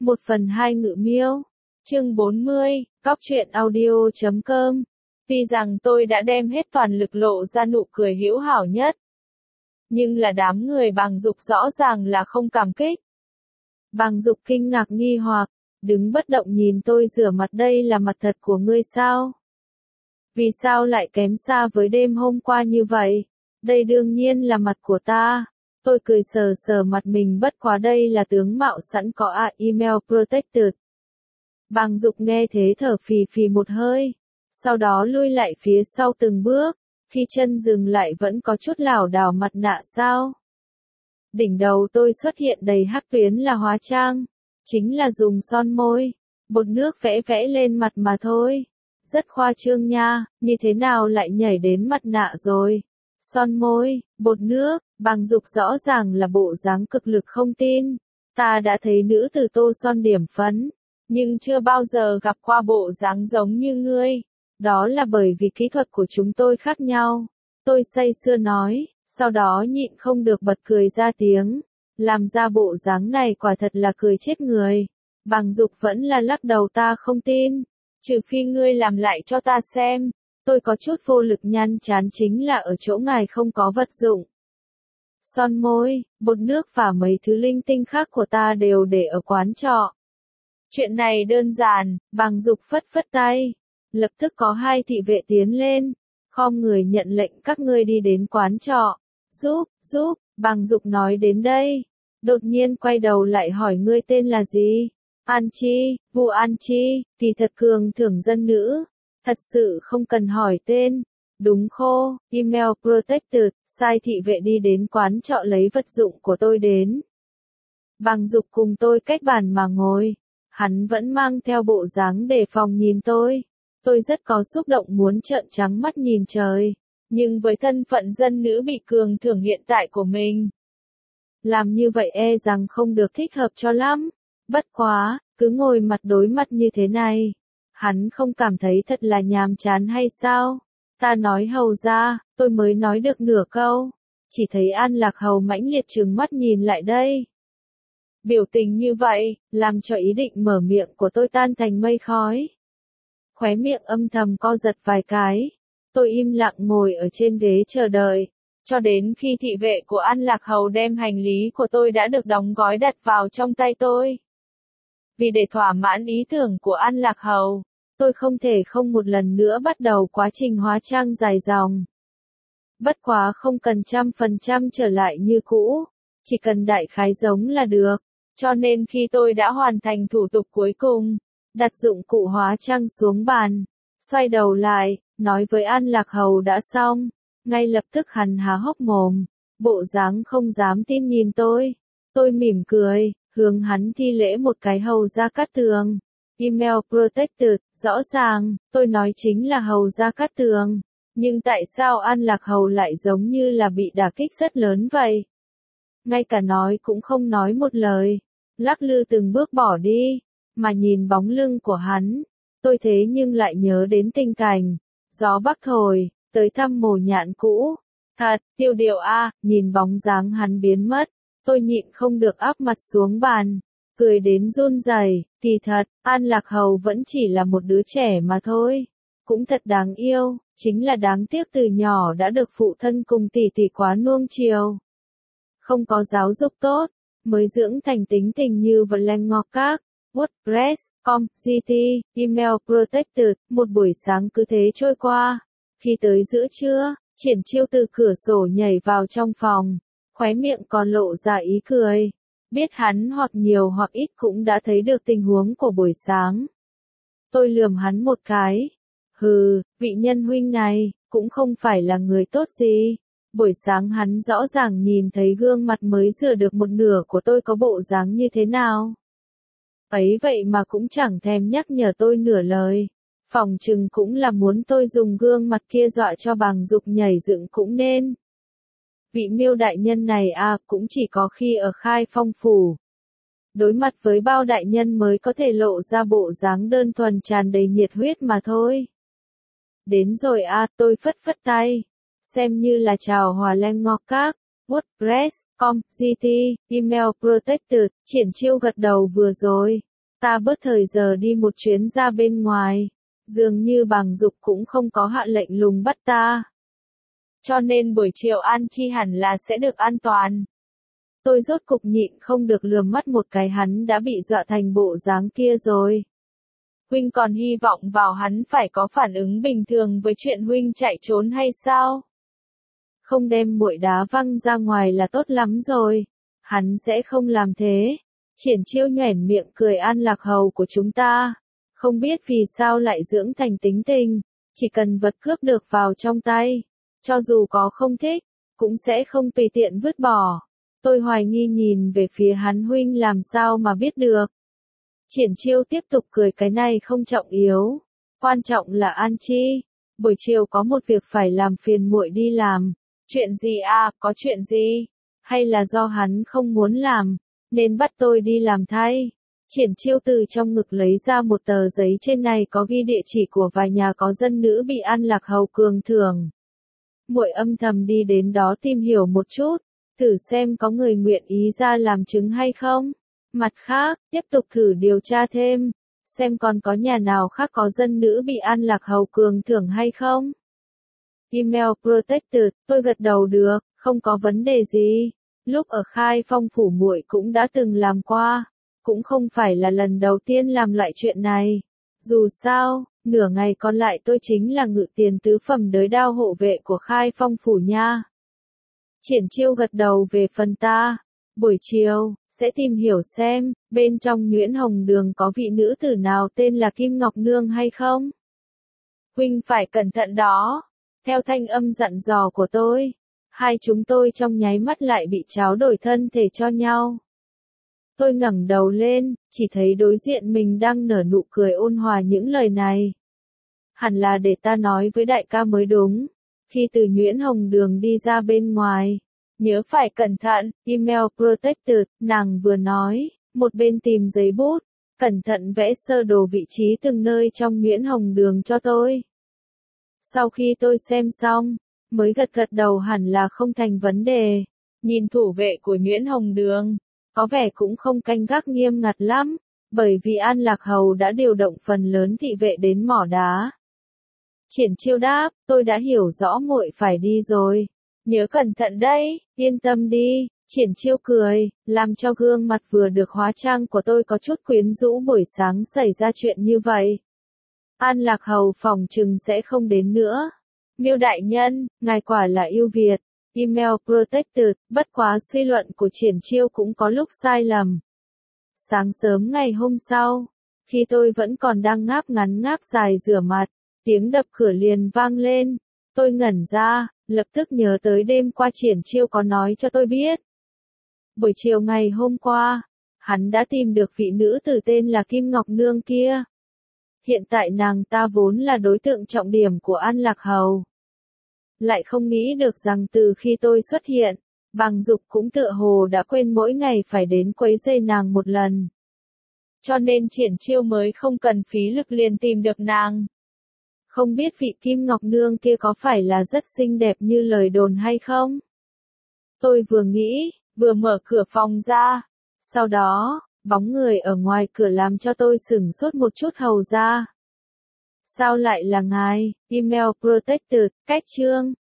1/2 Ngự Miêu. Chương 40, Góc truyện audio.com. Tuy rằng tôi đã đem hết toàn lực lộ ra nụ cười hữu hảo nhất, nhưng là đám người Bàng Dục rõ ràng là không cảm kích. Bàng Dục kinh ngạc nghi hoặc, đứng bất động nhìn tôi rửa mặt. Đây là mặt thật của ngươi sao? Vì sao lại kém xa với đêm hôm qua như vậy? Đây đương nhiên là mặt của ta. Tôi cười sờ sờ mặt mình, bất quá đây là tướng mạo sẵn có email protected. Bàng Dục nghe thế thở phì phì một hơi, sau đó lui lại phía sau từng bước, khi chân dừng lại vẫn có chút lảo đảo. Mặt nạ sao? Đỉnh đầu tôi xuất hiện đầy hắc tuyến là hóa trang, chính là dùng son môi, bột nước vẽ vẽ lên mặt mà thôi. Rất khoa trương nha, như thế nào lại nhảy đến mặt nạ rồi? Son môi, bột nước, Bàng Dục rõ ràng là bộ dáng cực lực không tin. Ta đã thấy nữ tử tô son điểm phấn, nhưng chưa bao giờ gặp qua bộ dáng giống như ngươi. Đó là bởi vì kỹ thuật của chúng tôi khác nhau. Tôi say sưa nói, sau đó nhịn không được bật cười ra tiếng. Làm ra bộ dáng này quả thật là cười chết người. Bàng Dục vẫn là lắc đầu, ta không tin. Trừ phi ngươi làm lại cho ta xem. Tôi có chút vô lực nhăn chán, chính là ở chỗ ngài không có vật dụng. Son môi, bột nước và mấy thứ linh tinh khác của ta đều để ở quán trọ. Chuyện này đơn giản, Bàng Dục phất phất tay. Lập tức có hai thị vệ tiến lên, khom người nhận lệnh, các ngươi đi đến quán trọ. Giúp, Bàng Dục nói đến đây. Đột nhiên quay đầu lại hỏi, ngươi tên là gì? An Chi, Vu An Chi, thì thật cường thưởng dân nữ. Thật sự không cần hỏi tên. Đúng khô, email protected, sai thị vệ đi đến quán trọ lấy vật dụng của tôi đến. Bàng Dục cùng tôi cách bàn mà ngồi. Hắn vẫn mang theo bộ dáng đề phòng nhìn tôi. Tôi rất có xúc động muốn trợn trắng mắt nhìn trời. Nhưng với thân phận dân nữ bị cường thưởng hiện tại của mình, làm như vậy e rằng không được thích hợp cho lắm. Bất quá, cứ ngồi mặt đối mặt như thế này, hắn không cảm thấy thật là nhàm chán hay sao? Ta nói hầu ra, tôi mới nói được nửa câu, chỉ thấy An Lạc Hầu mãnh liệt trừng mắt nhìn lại đây. Biểu tình như vậy, làm cho ý định mở miệng của tôi tan thành mây khói. Khóe miệng âm thầm co giật vài cái. Tôi im lặng ngồi ở trên ghế chờ đợi, cho đến khi thị vệ của An Lạc Hầu đem hành lý của tôi đã được đóng gói đặt vào trong tay tôi. Vì để thỏa mãn ý tưởng của An Lạc Hầu, tôi không thể không một lần nữa bắt đầu quá trình hóa trang dài dòng. Bất quá không cần 100% trở lại như cũ, chỉ cần đại khái giống là được. Cho nên khi tôi đã hoàn thành thủ tục cuối cùng, đặt dụng cụ hóa trang xuống bàn, xoay đầu lại, nói với An Lạc Hầu đã xong, ngay lập tức hắn há hốc mồm, bộ dáng không dám tin nhìn tôi. Tôi mỉm cười, hướng hắn thi lễ một cái, hầu gia Cát Tường. Email protected, rõ ràng, tôi nói chính là hầu gia Cát Tường. Nhưng tại sao An Lạc Hầu lại giống như là bị đả kích rất lớn vậy? Ngay cả nói cũng không nói một lời, lắc lư từng bước bỏ đi, mà nhìn bóng lưng của hắn, tôi thế nhưng lại nhớ đến tình cảnh, gió bắc thổi, tới thăm mồ nhạn cũ. Thật, Tiêu Điệu nhìn bóng dáng hắn biến mất, tôi nhịn không được áp mặt xuống bàn, cười đến run rẩy. Kỳ thật, An Lạc Hầu vẫn chỉ là một đứa trẻ mà thôi, cũng thật đáng yêu, chính là đáng tiếc từ nhỏ đã được phụ thân cùng tỷ tỷ quá nuông chiều. Không có giáo dục tốt, mới dưỡng thành tính tình như vật lanh ngọc các. WordPress.com, GT, email protected, một buổi sáng cứ thế trôi qua. Khi tới giữa trưa, Triển Chiêu từ cửa sổ nhảy vào trong phòng, khóe miệng còn lộ ra ý cười. Biết hắn hoặc nhiều hoặc ít cũng đã thấy được tình huống của buổi sáng. Tôi lườm hắn một cái. Hừ, vị nhân huynh này, cũng không phải là người tốt gì. Buổi sáng hắn rõ ràng nhìn thấy gương mặt mới rửa được một nửa của tôi có bộ dáng như thế nào. Ấy vậy mà cũng chẳng thèm nhắc nhở tôi nửa lời. Phòng chừng cũng là muốn tôi dùng gương mặt kia dọa cho Bàng Dục nhảy dựng cũng nên. Vị Miêu đại nhân này cũng chỉ có khi ở Khai Phong phủ. Đối mặt với bao đại nhân mới có thể lộ ra bộ dáng đơn thuần tràn đầy nhiệt huyết mà thôi. Đến rồi tôi phất phất tay. Xem như là chào hòa len ngọc các. WordPress.com, GT, email protected, Triển Chiêu gật đầu vừa rồi. Ta bớt thời giờ đi một chuyến ra bên ngoài. Dường như Bàng Dục cũng không có hạ lệnh lùng bắt ta. Cho nên buổi chiều An Chi hẳn là sẽ được an toàn. Tôi rốt cục nhịn không được lườm mắt một cái, hắn đã bị dọa thành bộ dáng kia rồi. Huynh còn hy vọng vào hắn phải có phản ứng bình thường với chuyện huynh chạy trốn hay sao? Không đem muội đá văng ra ngoài là tốt lắm rồi. Hắn sẽ không làm thế. Triển Chiêu nhoẻn miệng cười, An Lạc Hầu của chúng ta. Không biết vì sao lại dưỡng thành tính tình. Chỉ cần vật cướp được vào trong tay. Cho dù có không thích, cũng sẽ không tùy tiện vứt bỏ. Tôi hoài nghi nhìn về phía hắn, huynh làm sao mà biết được. Triển Chiêu tiếp tục cười, cái này không trọng yếu. Quan trọng là An Chi. Buổi chiều có một việc phải làm, phiền muội đi làm. Chuyện gì à, có chuyện gì? Hay là do hắn không muốn làm, nên bắt tôi đi làm thay? Triển Chiêu từ trong ngực lấy ra một tờ giấy, trên này có ghi địa chỉ của vài nhà có dân nữ bị An Lạc Hầu cường thưởng. Muội âm thầm đi đến đó tìm hiểu một chút, thử xem có người nguyện ý ra làm chứng hay không. Mặt khác, tiếp tục thử điều tra thêm, xem còn có nhà nào khác có dân nữ bị An Lạc Hầu cường thưởng hay không. Email Protected, tôi gật đầu được, không có vấn đề gì. Lúc ở Khai Phong phủ muội cũng đã từng làm qua, cũng không phải là lần đầu tiên làm loại chuyện này. Dù sao, nửa ngày còn lại tôi chính là ngự tiền tứ phẩm đới đao hộ vệ của Khai Phong phủ nha. Triển Chiêu gật đầu, về phần ta, buổi chiều sẽ tìm hiểu xem bên trong Nhuyễn Hồng Đường có vị nữ tử nào tên là Kim Ngọc Nương hay không. Huynh phải cẩn thận đó. Theo thanh âm dặn dò của tôi, hai chúng tôi trong nháy mắt lại bị tráo đổi thân thể cho nhau. Tôi ngẩng đầu lên, chỉ thấy đối diện mình đang nở nụ cười ôn hòa. Những lời này hẳn là để ta nói với đại ca mới đúng. Khi từ Nhuyễn Hồng Đường đi ra bên ngoài, nhớ phải cẩn thận. Email Protected, nàng vừa nói, một bên tìm giấy bút, cẩn thận vẽ sơ đồ vị trí từng nơi trong Nhuyễn Hồng Đường cho tôi. Sau khi tôi xem xong, mới gật gật đầu, hẳn là không thành vấn đề. Nhìn thủ vệ của Nhuyễn Hồng Đường, có vẻ cũng không canh gác nghiêm ngặt lắm, bởi vì An Lạc Hầu đã điều động phần lớn thị vệ đến mỏ đá. Triển Chiêu đáp, tôi đã hiểu rõ, muội phải đi rồi. Nhớ cẩn thận đấy, yên tâm đi. Triển Chiêu cười, làm cho gương mặt vừa được hóa trang của tôi có chút quyến rũ. Buổi sáng xảy ra chuyện như vậy, An Lạc Hầu phòng chừng sẽ không đến nữa. Miêu đại nhân, ngài quả là yêu Việt. Email Protected, bất quá suy luận của Triển Chiêu cũng có lúc sai lầm. Sáng sớm ngày hôm sau, khi tôi vẫn còn đang ngáp ngắn ngáp dài rửa mặt, tiếng đập cửa liền vang lên. Tôi ngẩn ra, lập tức nhớ tới đêm qua Triển Chiêu có nói cho tôi biết. Buổi chiều ngày hôm qua, hắn đã tìm được vị nữ tử tên là Kim Ngọc Nương kia. Hiện tại nàng ta vốn là đối tượng trọng điểm của An Lạc Hầu. Lại không nghĩ được rằng từ khi tôi xuất hiện, Bàng Dục cũng tựa hồ đã quên mỗi ngày phải đến quấy rầy nàng một lần. Cho nên Triển Chiêu mới không cần phí lực liền tìm được nàng. Không biết vị Kim Ngọc Nương kia có phải là rất xinh đẹp như lời đồn hay không? Tôi vừa nghĩ, vừa mở cửa phòng ra. Sau đó, bóng người ở ngoài cửa làm cho tôi sửng sốt một chút. Hầu ra, sao lại là ngài? Email Protected, cách chương